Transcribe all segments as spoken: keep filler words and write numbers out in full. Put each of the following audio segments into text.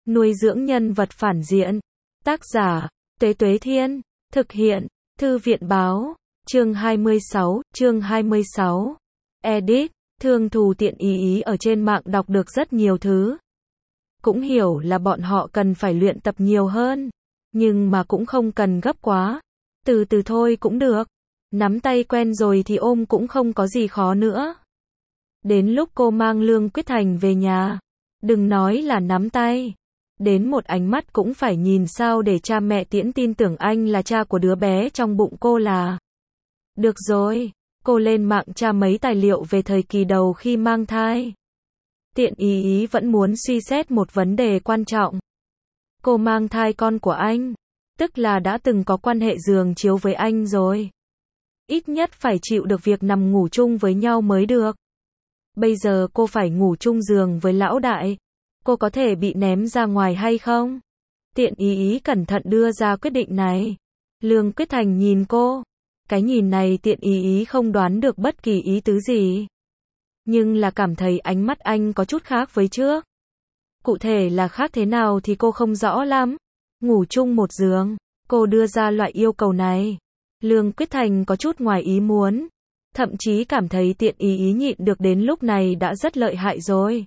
Nuôi dưỡng nhân vật phản diện. Tác giả, Tuế Tuế Thiên. Thực hiện, Thư viện Báo. Chương hai mươi sáu, chương hai mươi sáu. Edit, Thương Thù Tiện Ý Ý ở trên mạng đọc được rất nhiều thứ. Cũng hiểu là bọn họ cần phải luyện tập nhiều hơn. Nhưng mà cũng không cần gấp quá. Từ từ thôi cũng được. Nắm tay quen rồi thì ôm cũng không có gì khó nữa. Đến lúc cô mang Lương Quyết Thành về nhà, đừng nói là nắm tay. Đến một ánh mắt cũng phải nhìn sao để cha mẹ Tiễn tin tưởng anh là cha của đứa bé trong bụng cô là. Được rồi, cô lên mạng tra mấy tài liệu về thời kỳ đầu khi mang thai. Tiện Ý Ý vẫn muốn suy xét một vấn đề quan trọng. Cô mang thai con của anh, tức là đã từng có quan hệ giường chiếu với anh rồi. Ít nhất phải chịu được việc nằm ngủ chung với nhau mới được. Bây giờ cô phải ngủ chung giường với lão đại. Cô có thể bị ném ra ngoài hay không? Tiện Ý Ý cẩn thận đưa ra quyết định này. Lương Quyết Thành nhìn cô. Cái nhìn này Tiện Ý Ý không đoán được bất kỳ ý tứ gì. Nhưng là cảm thấy ánh mắt anh có chút khác với trước. Cụ thể là khác thế nào thì cô không rõ lắm. Ngủ chung một giường, cô đưa ra loại yêu cầu này. Lương Quyết Thành có chút ngoài ý muốn. Thậm chí cảm thấy Tiện Ý Ý nhịn được đến lúc này đã rất lợi hại rồi.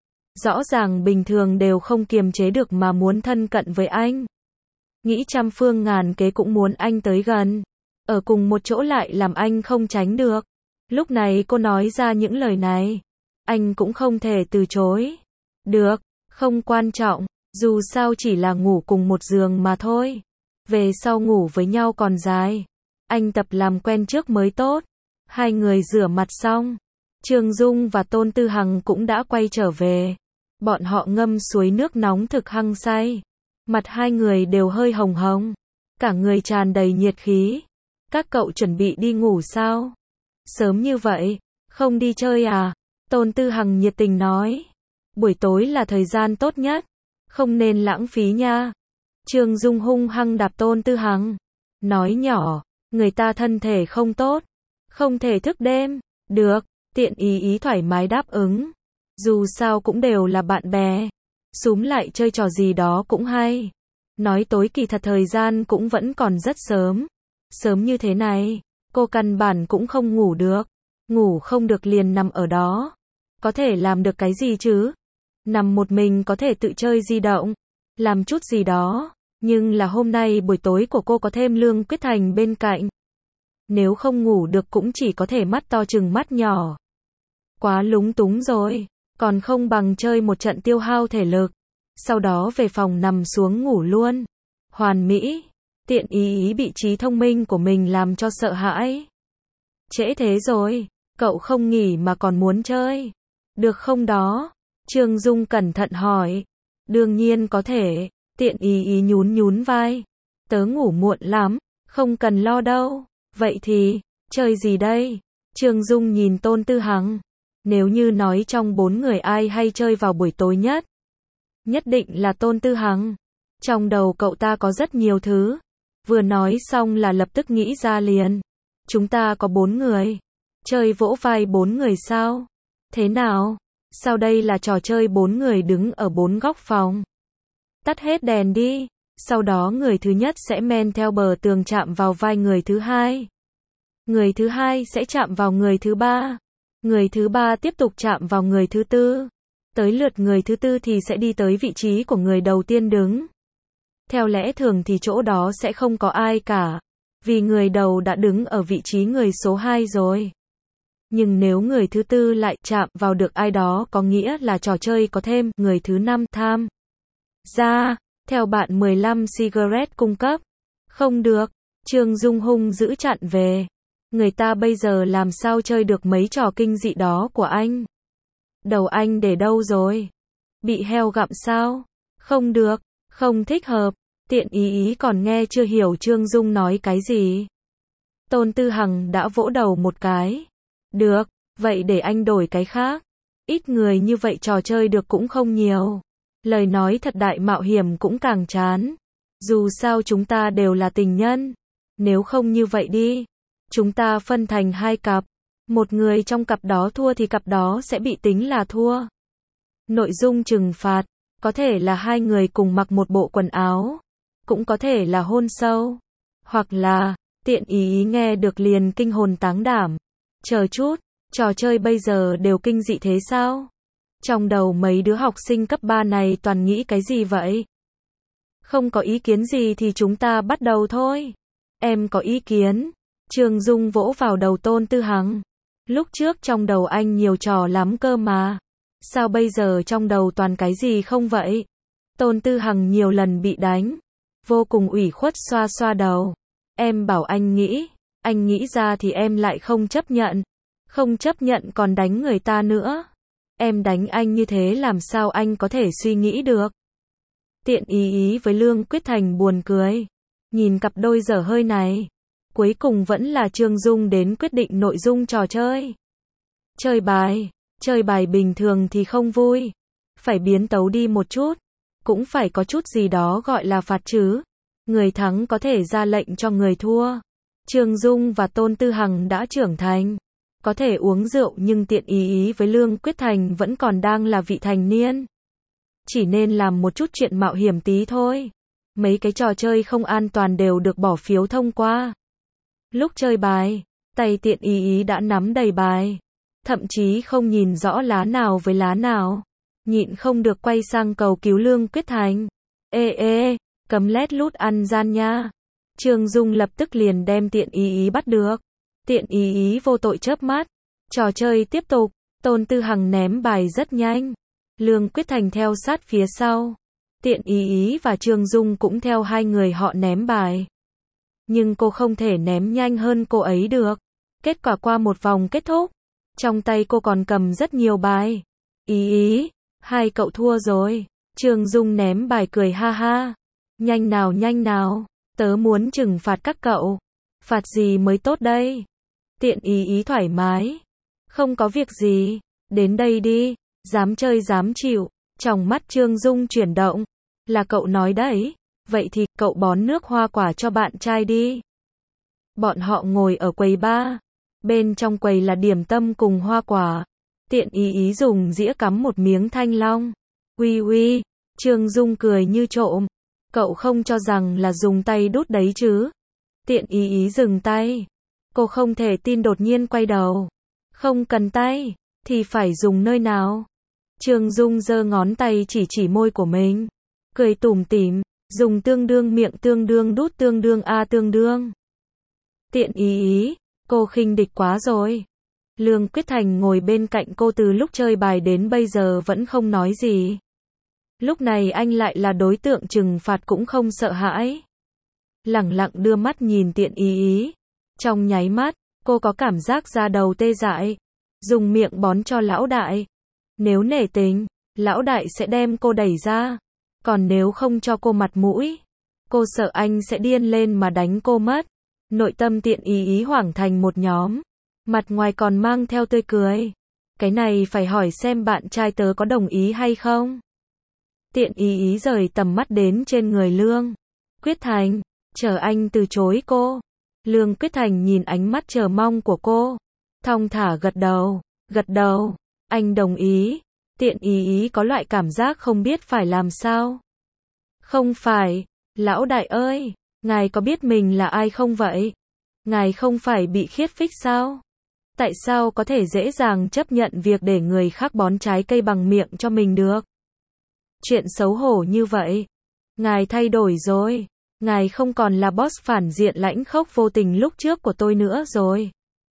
Rõ ràng bình thường đều không kiềm chế được mà muốn thân cận với anh. Nghĩ trăm phương ngàn kế cũng muốn anh tới gần. Ở cùng một chỗ lại làm anh không tránh được. Lúc này cô nói ra những lời này. Anh cũng không thể từ chối. Được, không quan trọng. Dù sao chỉ là ngủ cùng một giường mà thôi. Về sau ngủ với nhau còn dài. Anh tập làm quen trước mới tốt. Hai người rửa mặt xong. Trương Dung và Tôn Tư Hằng cũng đã quay trở về. Bọn họ ngâm suối nước nóng thực hăng say. Mặt hai người đều hơi hồng hồng. Cả người tràn đầy nhiệt khí. Các cậu chuẩn bị đi ngủ sao? Sớm như vậy, không đi chơi à? Tôn Tư Hằng nhiệt tình nói. Buổi tối là thời gian tốt nhất. Không nên lãng phí nha. Trương Dung hung hăng đạp Tôn Tư Hằng. Nói nhỏ, người ta thân thể không tốt. Không thể thức đêm. Được, Tiện Ý Ý thoải mái đáp ứng. Dù sao cũng đều là bạn bè. Xúm lại chơi trò gì đó cũng hay. Nói tối kỳ thật thời gian cũng vẫn còn rất sớm. Sớm như thế này, cô căn bản cũng không ngủ được. Ngủ không được liền nằm ở đó. Có thể làm được cái gì chứ? Nằm một mình có thể tự chơi di động. Làm chút gì đó. Nhưng là hôm nay buổi tối của cô có thêm Lương Quyết Thành bên cạnh. Nếu không ngủ được cũng chỉ có thể mắt to chừng mắt nhỏ. Quá lúng túng rồi. Còn không bằng chơi một trận tiêu hao thể lực. Sau đó về phòng nằm xuống ngủ luôn. Hoàn mỹ. Tiện Ý Ý bị trí thông minh của mình làm cho sợ hãi. Trễ thế rồi. Cậu không nghỉ mà còn muốn chơi. Được không đó? Trương Dung cẩn thận hỏi. Đương nhiên có thể. Tiện Ý Ý nhún nhún vai. Tớ ngủ muộn lắm. Không cần lo đâu. Vậy thì, chơi gì đây? Trương Dung nhìn Tôn Tư Hằng. Nếu như nói trong bốn người ai hay chơi vào buổi tối nhất, nhất định là Tôn Tư Hằng. Trong đầu cậu ta có rất nhiều thứ. Vừa nói xong là lập tức nghĩ ra liền. Chúng ta có bốn người. Chơi vỗ vai bốn người sao? Thế nào? Sau đây là trò chơi bốn người đứng ở bốn góc phòng. Tắt hết đèn đi. Sau đó người thứ nhất sẽ men theo bờ tường chạm vào vai người thứ hai. Người thứ hai sẽ chạm vào người thứ ba. Người thứ ba tiếp tục chạm vào người thứ tư. Tới lượt người thứ tư thì sẽ đi tới vị trí của người đầu tiên đứng. Theo lẽ thường thì chỗ đó sẽ không có ai cả. Vì người đầu đã đứng ở vị trí người số hai rồi. Nhưng nếu người thứ tư lại chạm vào được ai đó có nghĩa là trò chơi có thêm người thứ năm tham gia. Theo bạn mười lăm cigarette cung cấp. Không được. Trương Dung hung giữ chặn về. Người ta bây giờ làm sao chơi được mấy trò kinh dị đó của anh? Đầu anh để đâu rồi? Bị heo gặm sao? Không được. Không thích hợp. Tiện Ý Ý còn nghe chưa hiểu Trương Dung nói cái gì. Tôn Tư Hằng đã vỗ đầu một cái. Được. Vậy để anh đổi cái khác. Ít người như vậy trò chơi được cũng không nhiều. Lời nói thật đại mạo hiểm cũng càng chán. Dù sao chúng ta đều là tình nhân. Nếu không như vậy đi. Chúng ta phân thành hai cặp. Một người trong cặp đó thua thì cặp đó sẽ bị tính là thua. Nội dung trừng phạt. Có thể là hai người cùng mặc một bộ quần áo. Cũng có thể là hôn sâu. Hoặc là, tiện ý ý nghe được liền kinh hồn táng đảm. Chờ chút, trò chơi bây giờ đều kinh dị thế sao? Trong đầu mấy đứa học sinh cấp ba này toàn nghĩ cái gì vậy? Không có ý kiến gì thì chúng ta bắt đầu thôi. Em có ý kiến. Trương Dung vỗ vào đầu Tôn Tư Hằng. Lúc trước trong đầu anh nhiều trò lắm cơ mà. Sao bây giờ trong đầu toàn cái gì không vậy? Tôn Tư Hằng nhiều lần bị đánh. Vô cùng ủy khuất xoa xoa đầu. Em bảo anh nghĩ. Anh nghĩ ra thì em lại không chấp nhận. Không chấp nhận còn đánh người ta nữa. Em đánh anh như thế làm sao anh có thể suy nghĩ được? Tiện ý ý với Lương Quyết Thành buồn cười. Nhìn cặp đôi dở hơi này. Cuối cùng vẫn là Trương Dung đến quyết định nội dung trò chơi. Chơi bài. Chơi bài bình thường thì không vui. Phải biến tấu đi một chút. Cũng phải có chút gì đó gọi là phạt chứ. Người thắng có thể ra lệnh cho người thua. Trương Dung và Tôn Tư Hằng đã trưởng thành. Có thể uống rượu nhưng tiện ý ý với Lương Quyết Thành vẫn còn đang là vị thành niên. Chỉ nên làm một chút chuyện mạo hiểm tí thôi. Mấy cái trò chơi không an toàn đều được bỏ phiếu thông qua. Lúc chơi bài, tay tiện ý ý đã nắm đầy bài. Thậm chí không nhìn rõ lá nào với lá nào. Nhịn không được quay sang cầu cứu Lương Quyết Thành. Ê ê, cấm lét lút ăn gian nha. Trương Dung lập tức liền đem tiện ý ý bắt được. Tiện ý ý vô tội chớp mắt. Trò chơi tiếp tục. Tôn Tư Hằng ném bài rất nhanh. Lương Quyết Thành theo sát phía sau. Tiện ý ý và Trương Dung cũng theo hai người họ ném bài. Nhưng cô không thể ném nhanh hơn cô ấy được. Kết quả qua một vòng kết thúc. Trong tay cô còn cầm rất nhiều bài. Ý ý, hai cậu thua rồi. Trương Dung ném bài cười ha ha. Nhanh nào nhanh nào, tớ muốn trừng phạt các cậu. Phạt gì mới tốt đây? Tiện ý ý thoải mái. Không có việc gì, đến đây đi, dám chơi dám chịu. Trong mắt Trương Dung chuyển động. Là cậu nói đấy, vậy thì cậu bón nước hoa quả cho bạn trai đi. Bọn họ ngồi ở quầy bar. Bên trong quầy là điểm tâm cùng hoa quả. Tiện ý ý dùng dĩa cắm một miếng thanh long. Uy uy, Trương Dung cười như trộm. Cậu không cho rằng là dùng tay đút đấy chứ? Tiện ý ý dừng tay. Cô không thể tin đột nhiên quay đầu. Không cần tay, thì phải dùng nơi nào? Trương Dung giơ ngón tay chỉ chỉ môi của mình. Cười tủm tỉm, dùng tương đương miệng tương đương đút tương đương a tương đương. Tiện ý ý, cô khinh địch quá rồi. Lương Quyết Thành ngồi bên cạnh cô từ lúc chơi bài đến bây giờ vẫn không nói gì. Lúc này anh lại là đối tượng trừng phạt cũng không sợ hãi. Lẳng lặng đưa mắt nhìn tiện ý ý. Trong nháy mắt, cô có cảm giác da đầu tê dại. Dùng miệng bón cho lão đại. Nếu nể tình, lão đại sẽ đem cô đẩy ra. Còn nếu không cho cô mặt mũi, cô sợ anh sẽ điên lên mà đánh cô mất. Nội tâm tiện ý ý hoảng thành một nhóm. Mặt ngoài còn mang theo tươi cười. Cái này phải hỏi xem bạn trai tớ có đồng ý hay không. Tiện ý ý rời tầm mắt đến trên người Lương Quyết Thành. Chờ anh từ chối cô. Lương Quyết Thành nhìn ánh mắt chờ mong của cô. Thong thả gật đầu. Gật đầu. Anh đồng ý. Tiện ý ý có loại cảm giác không biết phải làm sao. Không phải. Lão đại ơi. Ngài có biết mình là ai không vậy? Ngài không phải bị khiết phích sao? Tại sao có thể dễ dàng chấp nhận việc để người khác bón trái cây bằng miệng cho mình được? Chuyện xấu hổ như vậy. Ngài thay đổi rồi. Ngài không còn là boss phản diện lãnh khốc vô tình lúc trước của tôi nữa rồi.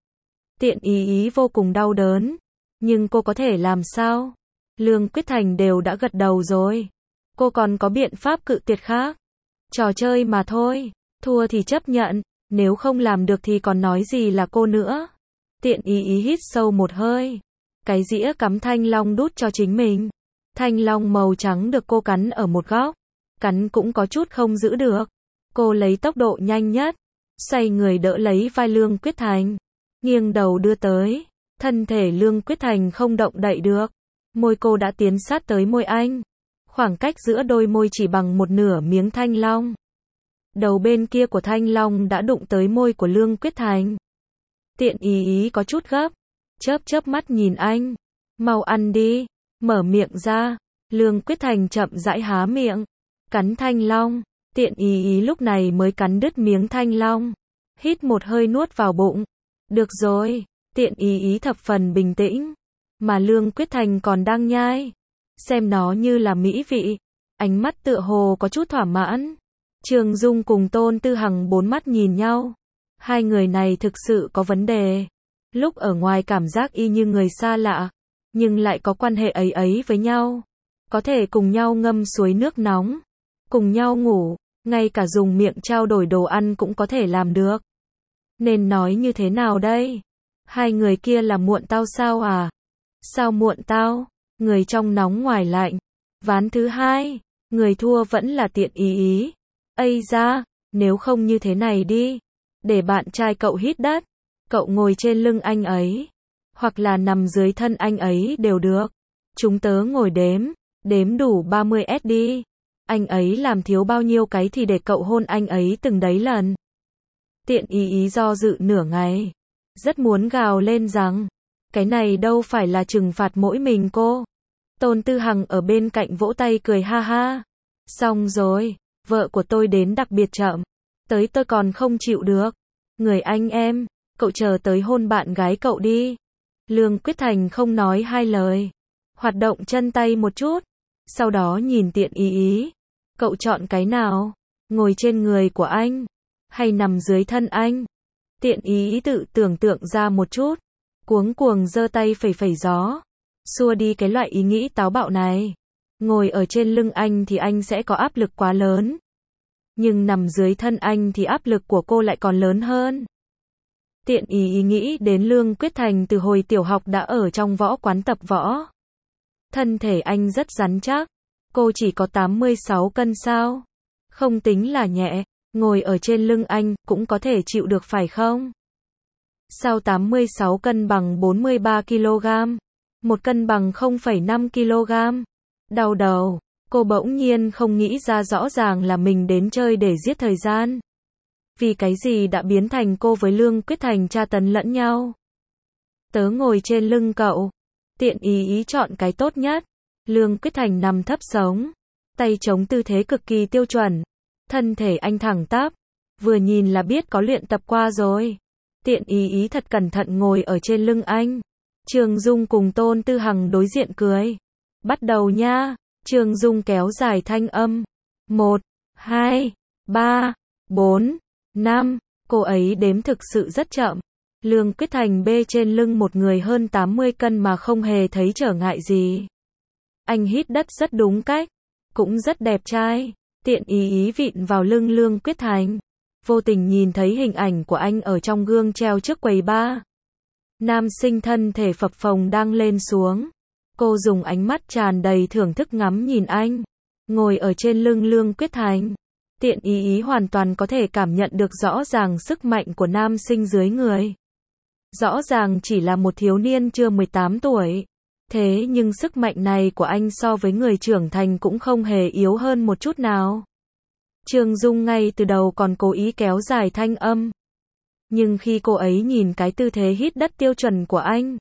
Tiện ý ý vô cùng đau đớn. Nhưng cô có thể làm sao? Lương Quyết Thành đều đã gật đầu rồi. Cô còn có biện pháp cự tuyệt khác. Trò chơi mà thôi. Thua thì chấp nhận. Nếu không làm được thì còn nói gì là cô nữa. Tiện ý ý hít sâu một hơi. Cái dĩa cắm thanh long đút cho chính mình. Thanh long màu trắng được cô cắn ở một góc. Cắn cũng có chút không giữ được. Cô lấy tốc độ nhanh nhất. Xoay người đỡ lấy vai Lương Quyết Thành. Nghiêng đầu đưa tới. Thân thể Lương Quyết Thành không động đậy được. Môi cô đã tiến sát tới môi anh. Khoảng cách giữa đôi môi chỉ bằng một nửa miếng thanh long. Đầu bên kia của thanh long đã đụng tới môi của Lương Quyết Thành. Tiện ý ý có chút gấp. Chớp chớp mắt nhìn anh. Mau ăn đi. Mở miệng ra. Lương Quyết Thành chậm rãi há miệng, cắn thanh long. Tiện ý ý lúc này mới cắn đứt miếng thanh long. Hít một hơi nuốt vào bụng. Được rồi, tiện ý ý thập phần bình tĩnh. Mà Lương Quyết Thành còn đang nhai. Xem nó như là mỹ vị. Ánh mắt tựa hồ có chút thỏa mãn. Trường Dung cùng Tôn Tư Hằng bốn mắt nhìn nhau. Hai người này thực sự có vấn đề. Lúc ở ngoài cảm giác y như người xa lạ. Nhưng lại có quan hệ ấy ấy với nhau. Có thể cùng nhau ngâm suối nước nóng. Cùng nhau ngủ. Ngay cả dùng miệng trao đổi đồ ăn cũng có thể làm được. Nên nói như thế nào đây? Hai người kia là muộn tao sao à? Sao muộn tao? Người trong nóng ngoài lạnh. Ván thứ hai, người thua vẫn là tiện ý ý. Ây da, nếu không như thế này đi. Để bạn trai cậu hít đất. Cậu ngồi trên lưng anh ấy. Hoặc là nằm dưới thân anh ấy đều được. Chúng tớ ngồi đếm. Đếm đủ ba mươi S đi. Anh ấy làm thiếu bao nhiêu cái thì để cậu hôn anh ấy từng đấy lần. Tiện ý ý do dự nửa ngày. Rất muốn gào lên rằng. Cái này đâu phải là trừng phạt mỗi mình cô. Tôn Tư Hằng ở bên cạnh vỗ tay cười ha ha. Xong rồi, vợ của tôi đến đặc biệt chậm. Tới tôi còn không chịu được. Người anh em, cậu chờ tới hôn bạn gái cậu đi. Lương Quyết Thành không nói hai lời. Hoạt động chân tay một chút. Sau đó nhìn tiện ý ý. Cậu chọn cái nào? Ngồi trên người của anh? Hay nằm dưới thân anh? Tiện ý ý tự tưởng tượng ra một chút. Cuống cuồng giơ tay phẩy phẩy gió. Xua đi cái loại ý nghĩ táo bạo này. Ngồi ở trên lưng anh thì anh sẽ có áp lực quá lớn. Nhưng nằm dưới thân anh thì áp lực của cô lại còn lớn hơn. Tiện ý ý nghĩ đến Lương Quyết Thành từ hồi tiểu học đã ở trong võ quán tập võ. Thân thể anh rất rắn chắc. Cô chỉ có tám mươi sáu cân sao? Không tính là nhẹ. Ngồi ở trên lưng anh cũng có thể chịu được phải không? Sao tám mươi sáu cân bằng bốn mươi ba ki lô gam? Một cân bằng không phẩy năm ki lô gam. Đau đầu. Cô bỗng nhiên không nghĩ ra rõ ràng là mình đến chơi để giết thời gian. Vì cái gì đã biến thành cô với Lương Quyết Thành tra tấn lẫn nhau? Tớ ngồi trên lưng cậu. Tiện ý ý chọn cái tốt nhất. Lương Quyết Thành nằm thấp sống. Tay chống tư thế cực kỳ tiêu chuẩn. Thân thể anh thẳng tắp. Vừa nhìn là biết có luyện tập qua rồi. Tiện ý ý thật cẩn thận ngồi ở trên lưng anh. Trường Dung cùng Tôn Tư Hằng đối diện cười. Bắt đầu nha. Trường Dung kéo dài thanh âm. Một, hai, ba, bốn, năm. Cô ấy đếm thực sự rất chậm. Lương Quyết Thành bê trên lưng một người hơn tám mươi cân mà không hề thấy trở ngại gì. Anh hít đất rất đúng cách. Cũng rất đẹp trai. Tiện ý ý vịn vào lưng Lương Quyết Thành. Vô tình nhìn thấy hình ảnh của anh ở trong gương treo trước quầy bar. Nam sinh thân thể phập phồng đang lên xuống. Cô dùng ánh mắt tràn đầy thưởng thức ngắm nhìn anh. Ngồi ở trên lưng Lương Quyết Thành. Tiện ý ý hoàn toàn có thể cảm nhận được rõ ràng sức mạnh của nam sinh dưới người. Rõ ràng chỉ là một thiếu niên chưa mười tám tuổi. Thế nhưng sức mạnh này của anh so với người trưởng thành cũng không hề yếu hơn một chút nào. Trường Dung ngay từ đầu còn cố ý kéo dài thanh âm. Nhưng khi cô ấy nhìn cái tư thế hít đất tiêu chuẩn của anh,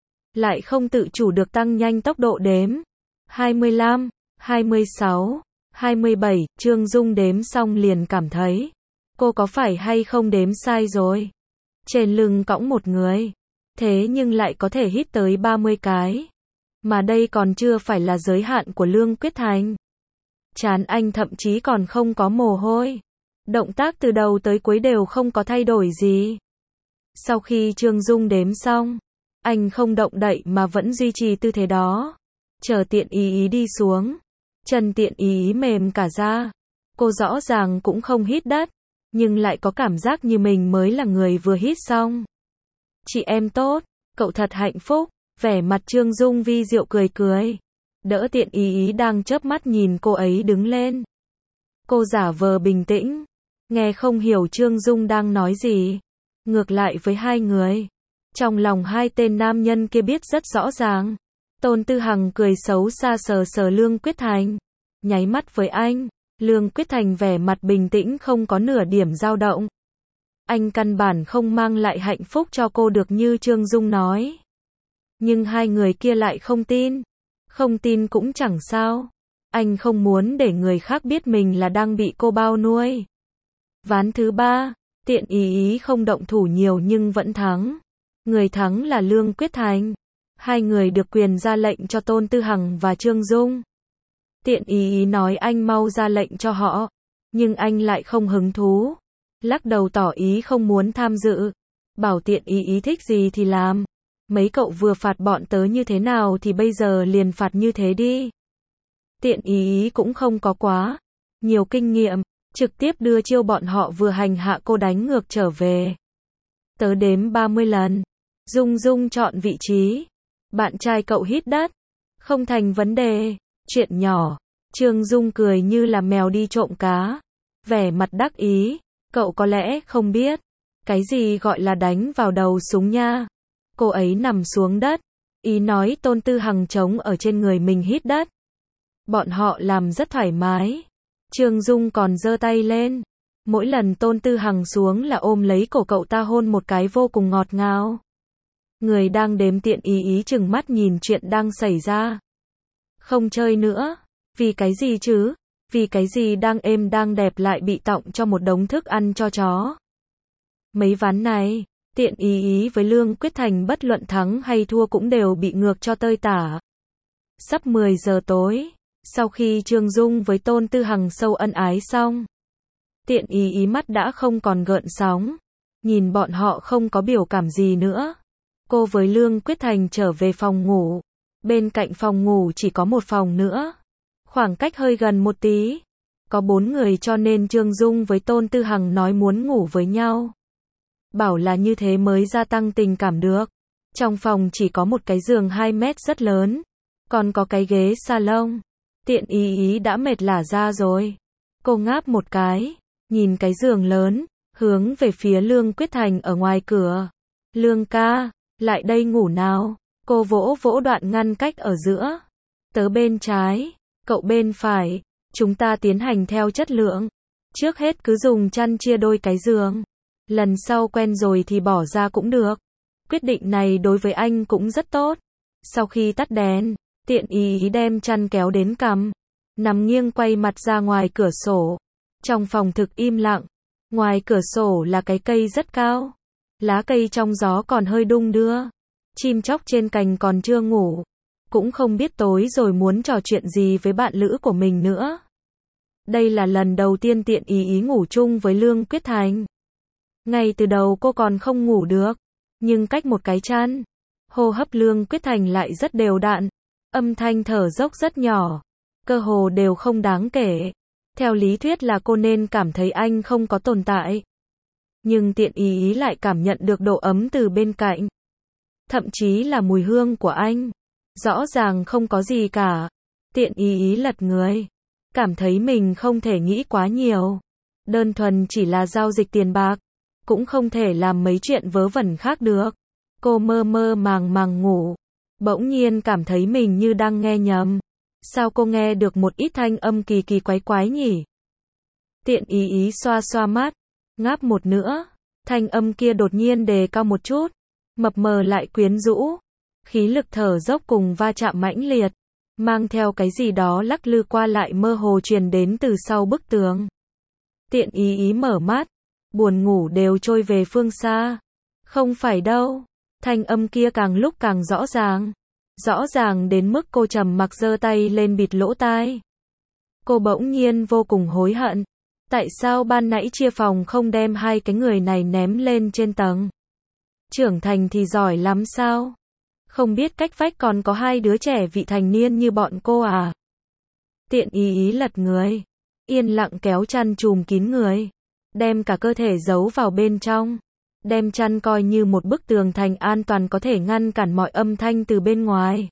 lại không tự chủ được tăng nhanh tốc độ đếm. hai mươi lăm, hai mươi sáu, hai mươi bảy, Trương Dung đếm xong liền cảm thấy, cô có phải hay không đếm sai rồi. Trên lưng cõng một người, thế nhưng lại có thể hít tới ba mươi cái. Mà đây còn chưa phải là giới hạn của Lương Quyết Thành. Trán anh thậm chí còn không có mồ hôi. Động tác từ đầu tới cuối đều không có thay đổi gì. Sau khi Trương Dung đếm xong, anh không động đậy mà vẫn duy trì tư thế đó. Chờ tiện ý ý đi xuống. Chân tiện ý ý mềm cả ra. Cô rõ ràng cũng không hít đất, nhưng lại có cảm giác như mình mới là người vừa hít xong. Chị em tốt, cậu thật hạnh phúc. Vẻ mặt Trương Dung vi diệu cười cười. Đỡ tiện ý ý đang chớp mắt nhìn cô ấy đứng lên. Cô giả vờ bình tĩnh. Nghe không hiểu Trương Dung đang nói gì. Ngược lại với hai người. Trong lòng hai tên nam nhân kia biết rất rõ ràng. Tôn Tư Hằng cười xấu xa sờ sờ Lương Quyết Thành. Nháy mắt với anh. Lương Quyết Thành vẻ mặt bình tĩnh không có nửa điểm dao động. Anh căn bản không mang lại hạnh phúc cho cô được như Trương Dung nói. Nhưng hai người kia lại không tin. Không tin cũng chẳng sao. Anh không muốn để người khác biết mình là đang bị cô bao nuôi. Ván thứ ba, Tiện Ý Ý không động thủ nhiều nhưng vẫn thắng. Người thắng là Lương Quyết Thành. Hai người được quyền ra lệnh cho Tôn Tư Hằng và Trương Dung. Tiện Ý Ý nói anh mau ra lệnh cho họ, nhưng anh lại không hứng thú. Lắc đầu tỏ ý không muốn tham dự. Bảo Tiện Ý Ý thích gì thì làm. Mấy cậu vừa phạt bọn tớ như thế nào thì bây giờ liền phạt như thế đi. Tiện Ý Ý cũng không có quá nhiều kinh nghiệm, trực tiếp đưa chiêu bọn họ vừa hành hạ cô đánh ngược trở về. Tớ đếm ba mươi lần. Dung Dung chọn vị trí. Bạn trai cậu hít đất. Không thành vấn đề. Chuyện nhỏ. Trương Dung cười như là mèo đi trộm cá. Vẻ mặt đắc ý. Cậu có lẽ không biết. Cái gì gọi là đánh vào đầu súng nha. Cô ấy nằm xuống đất. Ý nói Tôn Tư Hằng trống ở trên người mình hít đất. Bọn họ làm rất thoải mái. Trương Dung còn giơ tay lên. Mỗi lần Tôn Tư Hằng xuống là ôm lấy cổ cậu ta hôn một cái vô cùng ngọt ngào. Người đang đếm Tiện Ý Ý chừng mắt nhìn chuyện đang xảy ra. Không chơi nữa. Vì cái gì chứ? Vì cái gì đang êm đang đẹp lại bị tọng cho một đống thức ăn cho chó. Mấy ván này, Tiện Ý Ý với Lương Quyết Thành bất luận thắng hay thua cũng đều bị ngược cho tơi tả. Sắp mười giờ tối, sau khi Trương Dung với Tôn Tư Hằng sâu ân ái xong, Tiện Ý Ý mắt đã không còn gợn sóng. Nhìn bọn họ không có biểu cảm gì nữa. Cô với Lương Quyết Thành trở về phòng ngủ. Bên cạnh phòng ngủ chỉ có một phòng nữa. Khoảng cách hơi gần một tí. Có bốn người cho nên Trương Dung với Tôn Tư Hằng nói muốn ngủ với nhau. Bảo là như thế mới gia tăng tình cảm được. Trong phòng chỉ có một cái giường hai mét rất lớn. Còn có cái ghế salon. Tiện Ý Ý đã mệt lả ra rồi. Cô ngáp một cái. Nhìn cái giường lớn. Hướng về phía Lương Quyết Thành ở ngoài cửa. Lương ca, lại đây ngủ nào. Cô vỗ vỗ đoạn ngăn cách ở giữa. Tớ bên trái, cậu bên phải. Chúng ta tiến hành theo chất lượng. Trước hết cứ dùng chăn chia đôi cái giường. Lần sau quen rồi thì bỏ ra cũng được. Quyết định này đối với anh cũng rất tốt. Sau khi tắt đèn, Tiện Ý Ý đem chăn kéo đến cằm. Nằm nghiêng quay mặt ra ngoài cửa sổ. Trong phòng thực im lặng. Ngoài cửa sổ là cái cây rất cao. Lá cây trong gió còn hơi đung đưa. Chim chóc trên cành còn chưa ngủ. Cũng không biết tối rồi muốn trò chuyện gì với bạn lữ của mình nữa. Đây là lần đầu tiên Tiện Ý Ý ngủ chung với Lương Quyết Thành. Ngay từ đầu cô còn không ngủ được. Nhưng cách một cái chăn, hô hấp Lương Quyết Thành lại rất đều đặn. Âm thanh thở dốc rất nhỏ. Cơ hồ đều không đáng kể. Theo lý thuyết là cô nên cảm thấy anh không có tồn tại. Nhưng Tiện Ý Ý lại cảm nhận được độ ấm từ bên cạnh. Thậm chí là mùi hương của anh. Rõ ràng không có gì cả. Tiện Ý Ý lật người. Cảm thấy mình không thể nghĩ quá nhiều. Đơn thuần chỉ là giao dịch tiền bạc. Cũng không thể làm mấy chuyện vớ vẩn khác được. Cô mơ mơ màng màng ngủ. Bỗng nhiên cảm thấy mình như đang nghe nhầm. Sao cô nghe được một ít thanh âm kỳ kỳ quái quái nhỉ? Tiện Ý Ý xoa xoa mắt. Ngáp một nữa. Thanh âm kia đột nhiên đề cao một chút. Mập mờ lại quyến rũ. Khí lực thở dốc cùng va chạm mãnh liệt. Mang theo cái gì đó lắc lư qua lại mơ hồ truyền đến từ sau bức tường. Tiện Ý Ý mở mắt. Buồn ngủ đều trôi về phương xa. Không phải đâu. Thanh âm kia càng lúc càng rõ ràng. Rõ ràng đến mức cô trầm mặc giơ tay lên bịt lỗ tai. Cô bỗng nhiên vô cùng hối hận. Tại sao ban nãy chia phòng không đem hai cái người này ném lên trên tầng? Trưởng thành thì giỏi lắm sao? Không biết cách vách còn có hai đứa trẻ vị thành niên như bọn cô à? Tiện Ý Ý lật người. Yên lặng kéo chăn trùm kín người. Đem cả cơ thể giấu vào bên trong. Đem chăn coi như một bức tường thành an toàn có thể ngăn cản mọi âm thanh từ bên ngoài.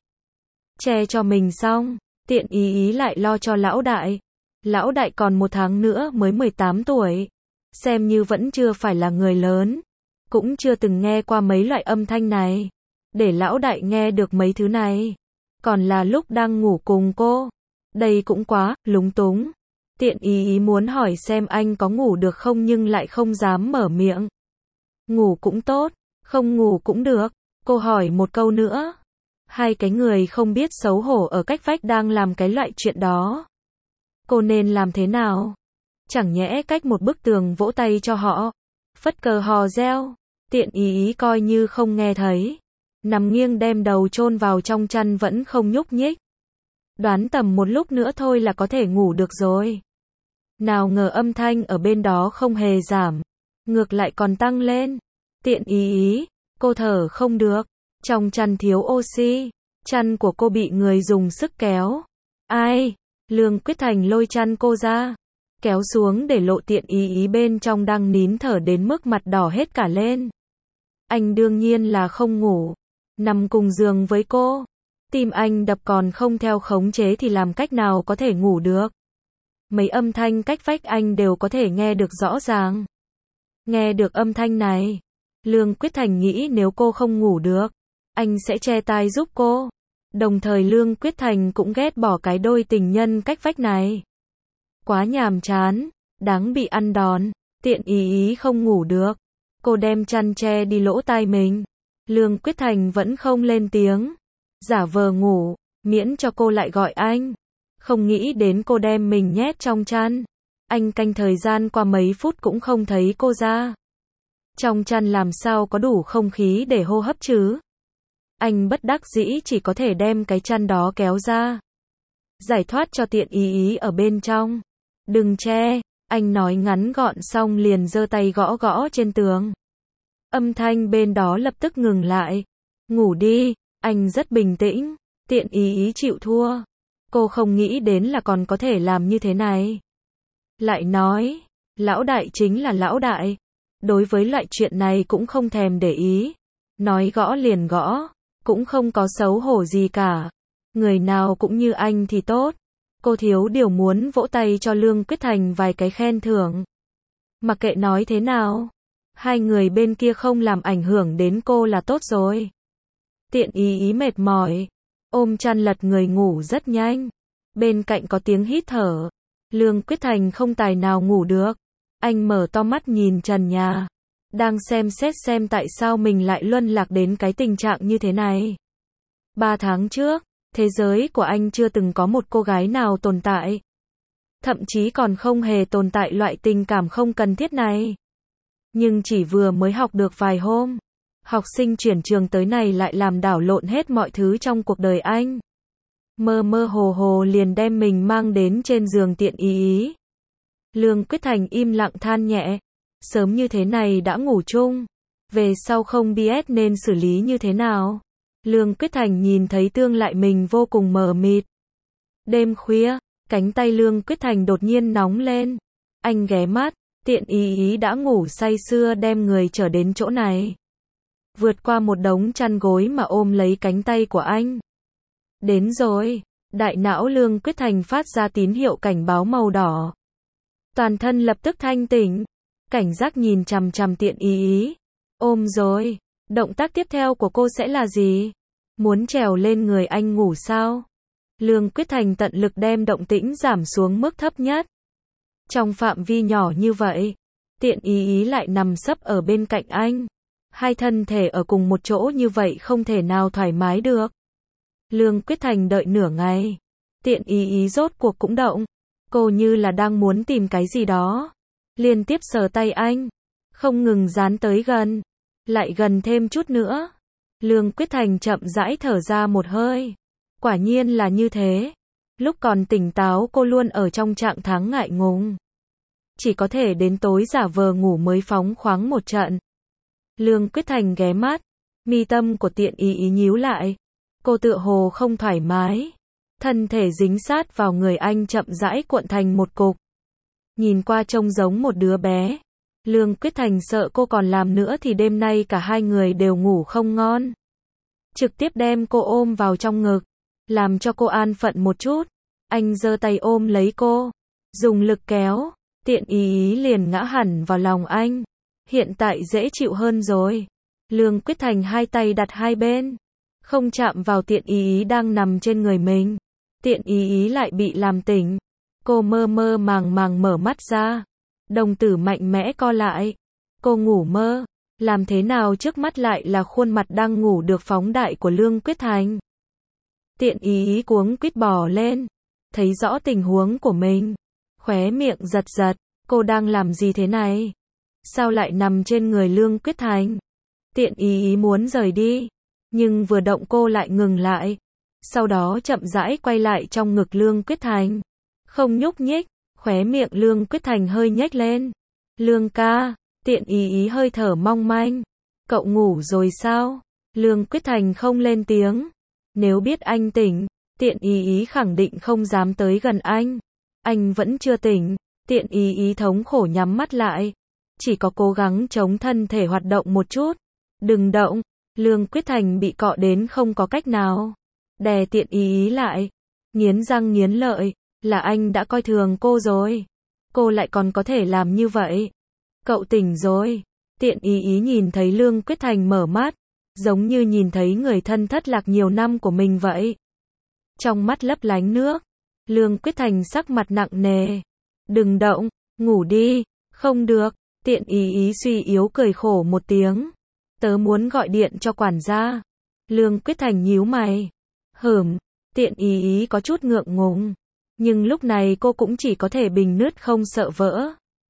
Che cho mình xong, Tiện Ý Ý lại lo cho lão đại. Lão đại còn một tháng nữa mới mười tám tuổi. Xem như vẫn chưa phải là người lớn. Cũng chưa từng nghe qua mấy loại âm thanh này. Để lão đại nghe được mấy thứ này. Còn là lúc đang ngủ cùng cô. Đây cũng quá lúng túng. Tiện Ý Ý muốn hỏi xem anh có ngủ được không nhưng lại không dám mở miệng. Ngủ cũng tốt, không ngủ cũng được. Cô hỏi một câu nữa. Hai cái người không biết xấu hổ ở cách vách đang làm cái loại chuyện đó. Cô nên làm thế nào? Chẳng nhẽ cách một bức tường vỗ tay cho họ? Phất cờ hò reo. Tiện ý ý coi như không nghe thấy. Nằm nghiêng đem đầu chôn vào trong chăn vẫn không nhúc nhích. Đoán tầm một lúc nữa thôi là có thể ngủ được rồi. Nào ngờ âm thanh ở bên đó không hề giảm. Ngược lại còn tăng lên. Tiện ý ý, cô thở không được. Trong chăn thiếu oxy. Chăn của cô bị người dùng sức kéo. Ai? Lương Quyết Thành lôi chăn cô ra. Kéo xuống để lộ tiện ý ý bên trong đang nín thở đến mức mặt đỏ hết cả lên. Anh đương nhiên là không ngủ. Nằm cùng giường với cô. Tim anh đập còn không theo khống chế thì làm cách nào có thể ngủ được. Mấy âm thanh cách vách anh đều có thể nghe được rõ ràng. Nghe được âm thanh này. Lương Quyết Thành nghĩ nếu cô không ngủ được, anh sẽ che tai giúp cô. Đồng thời Lương Quyết Thành cũng ghét bỏ cái đôi tình nhân cách vách này. Quá nhàm chán, đáng bị ăn đòn. Tiện ý ý không ngủ được. Cô đem chăn che đi lỗ tai mình. Lương Quyết Thành vẫn không lên tiếng. Giả vờ ngủ, miễn cho cô lại gọi anh. Không nghĩ đến cô đem mình nhét trong chăn. Anh canh thời gian qua mấy phút cũng không thấy cô ra. Trong chăn làm sao có đủ không khí để hô hấp chứ? Anh bất đắc dĩ chỉ có thể đem cái chăn đó kéo ra. Giải thoát cho tiện ý ý ở bên trong. Đừng che, anh nói ngắn gọn xong liền giơ tay gõ gõ trên tường. Âm thanh bên đó lập tức ngừng lại. Ngủ đi, anh rất bình tĩnh. Tiện ý ý chịu thua. Cô không nghĩ đến là còn có thể làm như thế này. Lại nói, lão đại chính là lão đại. Đối với loại chuyện này cũng không thèm để ý. Nói gõ liền gõ, cũng không có xấu hổ gì cả. Người nào cũng như anh thì tốt. Cô thiếu điều muốn vỗ tay cho Lương Quyết Thành vài cái khen thưởng. Mặc kệ nói thế nào, hai người bên kia không làm ảnh hưởng đến cô là tốt rồi. Tiện ý ý mệt mỏi, ôm chăn lật người ngủ rất nhanh. Bên cạnh có tiếng hít thở. Lương Quyết Thành không tài nào ngủ được. Anh mở to mắt nhìn trần nhà. Đang xem xét xem tại sao mình lại luân lạc đến cái tình trạng như thế này. Ba tháng trước, thế giới của anh chưa từng có một cô gái nào tồn tại. Thậm chí còn không hề tồn tại loại tình cảm không cần thiết này. Nhưng chỉ vừa mới học được vài hôm, học sinh chuyển trường tới này lại làm đảo lộn hết mọi thứ trong cuộc đời anh. Mơ mơ hồ hồ liền đem mình mang đến trên giường tiện ý ý. Lương Quyết Thành im lặng than nhẹ. Sớm như thế này đã ngủ chung. Về sau không biết nên xử lý như thế nào. Lương Quyết Thành nhìn thấy tương lại mình vô cùng mờ mịt. Đêm khuya, cánh tay Lương Quyết Thành đột nhiên nóng lên. Anh ghé mắt, tiện ý ý đã ngủ say sưa đem người trở đến chỗ này. Vượt qua một đống chăn gối mà ôm lấy cánh tay của anh. Đến rồi, đại não Lương Quyết Thành phát ra tín hiệu cảnh báo màu đỏ. Toàn thân lập tức thanh tỉnh, cảnh giác nhìn chằm chằm tiện ý ý. Ôm rồi, động tác tiếp theo của cô sẽ là gì? Muốn trèo lên người anh ngủ sao? Lương Quyết Thành tận lực đem động tĩnh giảm xuống mức thấp nhất. Trong phạm vi nhỏ như vậy, tiện ý ý lại nằm sấp ở bên cạnh anh. Hai thân thể ở cùng một chỗ như vậy không thể nào thoải mái được. Lương Quyết Thành đợi nửa ngày. Tiện ý ý rốt cuộc cũng động. Cô như là đang muốn tìm cái gì đó. Liên tiếp sờ tay anh. Không ngừng dán tới gần. Lại gần thêm chút nữa. Lương Quyết Thành chậm rãi thở ra một hơi. Quả nhiên là như thế. Lúc còn tỉnh táo cô luôn ở trong trạng thái ngại ngùng. Chỉ có thể đến tối giả vờ ngủ mới phóng khoáng một trận. Lương Quyết Thành ghé mắt. Mi tâm của tiện ý ý nhíu lại. Cô tựa hồ không thoải mái. Thân thể dính sát vào người anh chậm rãi cuộn thành một cục. Nhìn qua trông giống một đứa bé. Lương Quyết Thành sợ cô còn làm nữa thì đêm nay cả hai người đều ngủ không ngon. Trực tiếp đem cô ôm vào trong ngực. Làm cho cô an phận một chút. Anh giơ tay ôm lấy cô. Dùng lực kéo. Tiện ý ý liền ngã hẳn vào lòng anh. Hiện tại dễ chịu hơn rồi. Lương Quyết Thành hai tay đặt hai bên. Không chạm vào tiện ý ý đang nằm trên người mình. Tiện ý ý lại bị làm tỉnh. Cô mơ mơ màng màng mở mắt ra. Đồng tử mạnh mẽ co lại. Cô ngủ mơ. Làm thế nào trước mắt lại là khuôn mặt đang ngủ được phóng đại của Lương Quyết Thành. Tiện ý ý cuống quýt bò lên. Thấy rõ tình huống của mình. Khóe miệng giật giật. Cô đang làm gì thế này? Sao lại nằm trên người Lương Quyết Thành? Tiện ý ý muốn rời đi. Nhưng vừa động cô lại ngừng lại. Sau đó chậm rãi quay lại trong ngực Lương Quyết Thành. Không nhúc nhích. Khóe miệng Lương Quyết Thành hơi nhếch lên. Lương ca. Tiện ý ý hơi thở mong manh. Cậu ngủ rồi sao? Lương Quyết Thành không lên tiếng. Nếu biết anh tỉnh, tiện ý ý khẳng định không dám tới gần anh. Anh vẫn chưa tỉnh. Tiện ý ý thống khổ nhắm mắt lại. Chỉ có cố gắng chống thân thể hoạt động một chút. Đừng động. Lương Quyết Thành bị cọ đến không có cách nào. Đè tiện ý ý lại. Nghiến răng nghiến lợi. Là anh đã coi thường cô rồi. Cô lại còn có thể làm như vậy. Cậu tỉnh rồi. Tiện ý ý nhìn thấy Lương Quyết Thành mở mắt. Giống như nhìn thấy người thân thất lạc nhiều năm của mình vậy. Trong mắt lấp lánh nước. Lương Quyết Thành sắc mặt nặng nề. Đừng động. Ngủ đi. Không được. Tiện ý ý suy yếu cười khổ một tiếng. Tớ muốn gọi điện cho quản gia. Lương Quyết Thành nhíu mày. Hửm. Tiện ý ý có chút ngượng ngùng. Nhưng lúc này cô cũng chỉ có thể bình nứt không sợ vỡ.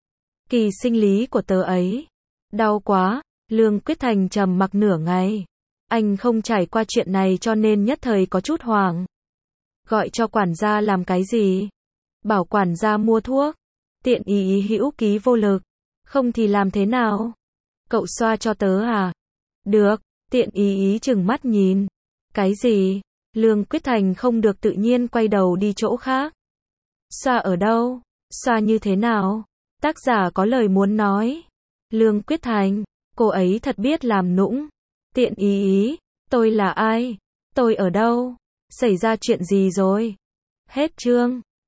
Kỳ sinh lý của tớ ấy. Đau quá. Lương Quyết Thành trầm mặc nửa ngày. Anh không trải qua chuyện này cho nên nhất thời có chút hoảng. Gọi cho quản gia làm cái gì? Bảo quản gia mua thuốc. Tiện ý ý hữu ký vô lực. Không thì làm thế nào? Cậu xoa cho tớ à? Được. Tiện ý ý chừng mắt nhìn. Cái gì? Lương Quyết Thành không được tự nhiên quay đầu đi chỗ khác. Xoa ở đâu? Xoa như thế nào? Tác giả có lời muốn nói. Lương Quyết Thành, cô ấy thật biết làm nũng. Tiện ý ý, tôi là ai? Tôi ở đâu? Xảy ra chuyện gì rồi? Hết chương.